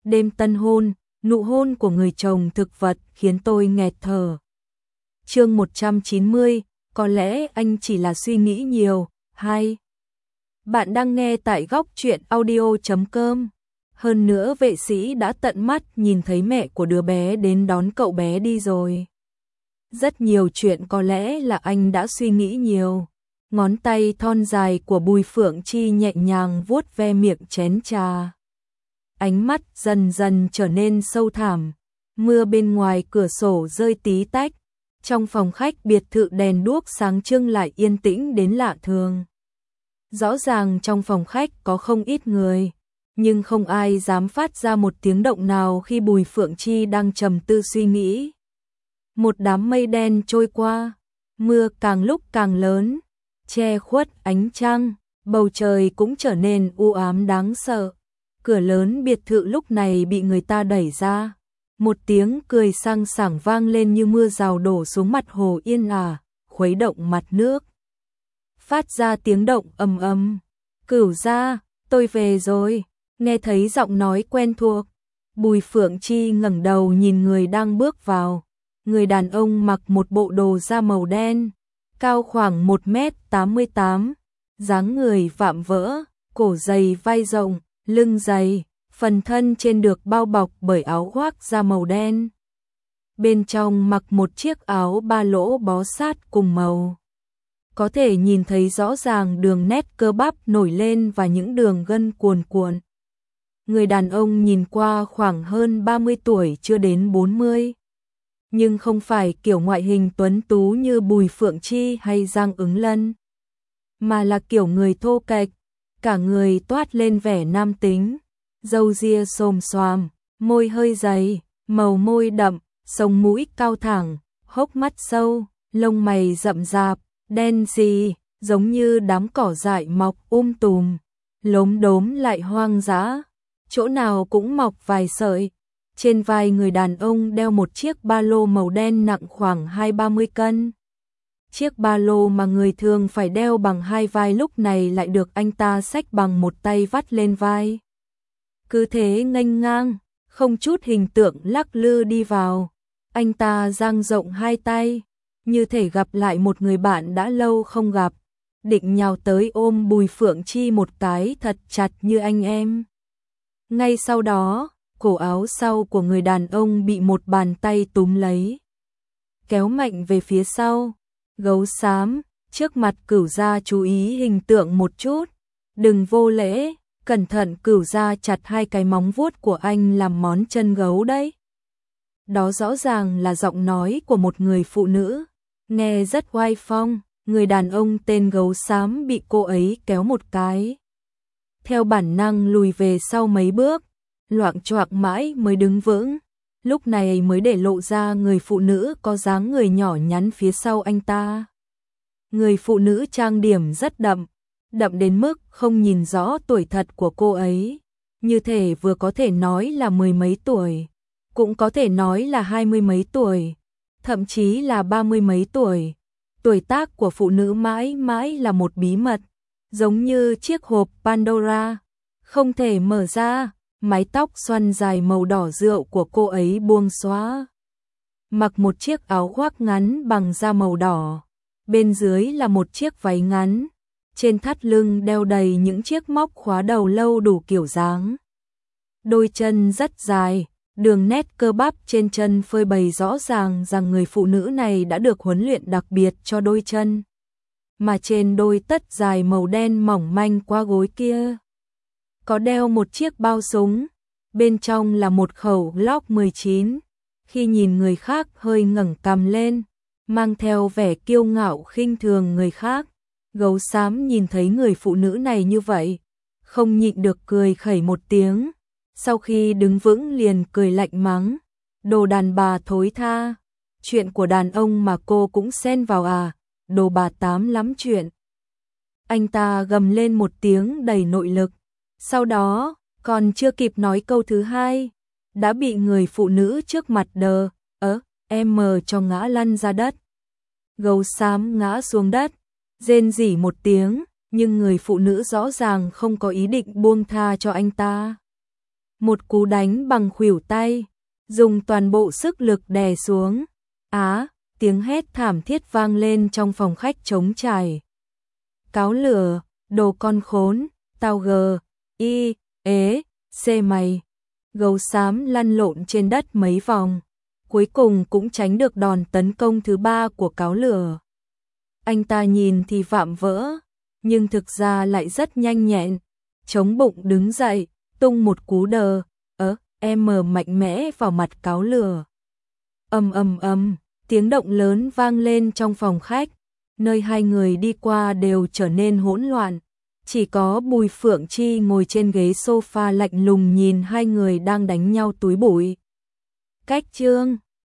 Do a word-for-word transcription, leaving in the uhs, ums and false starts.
Đêm tân hôn, nụ hôn của người chồng thực vật khiến tôi nghẹt thở. Chương một trăm chín mươi, có lẽ anh chỉ là suy nghĩ nhiều. Hai. Bạn đang nghe tại góc truyện audio chấm com. Hơn nữa vệ sĩ đã tận mắt nhìn thấy mẹ của đứa bé đến đón cậu bé đi rồi. Rất nhiều chuyện có lẽ là anh đã suy nghĩ nhiều. Ngón tay thon dài của Bùi Phượng Chi nhẹ nhàng vuốt ve miệng chén trà. Ánh mắt dần dần trở nên sâu thẳm. Mưa bên ngoài cửa sổ rơi tí tách. Trong phòng khách biệt thự đèn đuốc sáng trưng lại yên tĩnh đến lạ thường. Rõ ràng trong phòng khách có không ít người, nhưng không ai dám phát ra một tiếng động nào khi Bùi Phượng Chi đang trầm tư suy nghĩ. Một đám mây đen trôi qua, mưa càng lúc càng lớn, che khuất ánh trăng, bầu trời cũng trở nên u ám đáng sợ. Cửa lớn biệt thự lúc này bị người ta đẩy ra. Một tiếng cười sang sảng vang lên như mưa rào đổ xuống mặt hồ yên ả, khuấy động mặt nước. Phát ra tiếng động ầm ầm. Cửu gia, tôi về rồi. Nghe thấy giọng nói quen thuộc, Bùi Phượng Chi ngẩng đầu nhìn người đang bước vào. Người đàn ông mặc một bộ đồ da màu đen, cao khoảng một mét tám mươi tám, dáng người vạm vỡ, cổ dày vai rộng, lưng dày, phần thân trên được bao bọc bởi áo khoác da màu đen. Bên trong mặc một chiếc áo ba lỗ bó sát cùng màu. Có thể nhìn thấy rõ ràng đường nét cơ bắp nổi lên và những đường gân cuồn cuộn. Người đàn ông nhìn qua khoảng hơn ba mươi tuổi chưa đến bốn mươi. Nhưng không phải kiểu ngoại hình tuấn tú như Bùi Phượng Chi hay Giang Ứng Lân, mà là kiểu người thô kệch, cả người toát lên vẻ nam tính, râu ria xồm xoàm, môi hơi dày, màu môi đậm, sống mũi cao thẳng, hốc mắt sâu, lông mày rậm rạp, đen sì, giống như đám cỏ dại mọc um tùm, lốm đốm lại hoang dã, chỗ nào cũng mọc vài sợi. Trên vai người đàn ông đeo một chiếc ba lô màu đen nặng khoảng hai ba mươi cân. Chiếc ba lô mà người thường phải đeo bằng hai vai lúc này lại được anh ta xách bằng một tay vắt lên vai. Cứ thế nghênh ngang, không chút hình tượng lắc lư đi vào. Anh ta dang rộng hai tay, như thể gặp lại một người bạn đã lâu không gặp, định nhào tới ôm Bùi Phượng Chi một cái thật chặt như anh em. Ngay sau đó, cổ áo sau của người đàn ông bị một bàn tay túm lấy, kéo mạnh về phía sau. Gấu xám, trước mặt Cửu gia chú ý hình tượng một chút, đừng vô lễ, cẩn thận Cửu gia chặt hai cái móng vuốt của anh làm món chân gấu đấy. Đó rõ ràng là giọng nói của một người phụ nữ, nghe rất oai phong. Người đàn ông tên gấu xám bị cô ấy kéo một cái, theo bản năng lùi về sau mấy bước, loạng choạng mãi mới đứng vững, lúc này mới để lộ ra người phụ nữ có dáng người nhỏ nhắn phía sau anh ta. Người phụ nữ trang điểm rất đậm, đậm đến mức không nhìn rõ tuổi thật của cô ấy, như thể vừa có thể nói là mười mấy tuổi, cũng có thể nói là hai mươi mấy tuổi, thậm chí là ba mươi mấy tuổi. Tuổi tác của phụ nữ mãi mãi là một bí mật, giống như chiếc hộp Pandora, không thể mở ra. Mái tóc xoăn dài màu đỏ rượu của cô ấy buông xõa, mặc một chiếc áo khoác ngắn bằng da màu đỏ, bên dưới là một chiếc váy ngắn, trên thắt lưng đeo đầy những chiếc móc khóa đầu lâu đủ kiểu dáng. Đôi chân rất dài, đường nét cơ bắp trên chân phơi bày rõ ràng rằng người phụ nữ này đã được huấn luyện đặc biệt cho đôi chân. Mà trên đôi tất dài màu đen mỏng manh qua gối kia, có đeo một chiếc bao súng, bên trong là một khẩu Glock mười chín. Khi nhìn người khác hơi ngẩng cằm lên, mang theo vẻ kiêu ngạo khinh thường người khác, gấu xám nhìn thấy người phụ nữ này như vậy, không nhịn được cười khẩy một tiếng, sau khi đứng vững liền cười lạnh mắng, đồ đàn bà thối tha, chuyện của đàn ông mà cô cũng xen vào à, đồ bà tám lắm chuyện. Anh ta gầm lên một tiếng đầy nội lực. Sau đó, còn chưa kịp nói câu thứ hai, đã bị người phụ nữ trước mặt đờ, ớ, em mờ cho ngã lăn ra đất. Gấu xám ngã xuống đất, rên rỉ một tiếng, nhưng người phụ nữ rõ ràng không có ý định buông tha cho anh ta. một cú đánh bằng khuỷu tay, dùng toàn bộ sức lực đè xuống. Á, tiếng hét thảm thiết vang lên trong phòng khách trống trải. Cáo lửa, đồ con khốn, tao gờ, y, ế, xê mày. Gấu xám lăn lộn trên đất mấy vòng, cuối cùng cũng tránh được đòn tấn công thứ ba của cáo lửa. Anh ta nhìn thì vạm vỡ, nhưng thực ra lại rất nhanh nhẹn, chống bụng đứng dậy, tung một cú đờ, ớ, em mờ mạnh mẽ vào mặt cáo lửa. Ầm ầm ầm, tiếng động lớn vang lên trong phòng khách, nơi hai người đi qua đều trở nên hỗn loạn. Chỉ có Bùi Phượng Chi ngồi trên ghế sofa lạnh lùng nhìn hai người đang đánh nhau túi bụi. Cách chương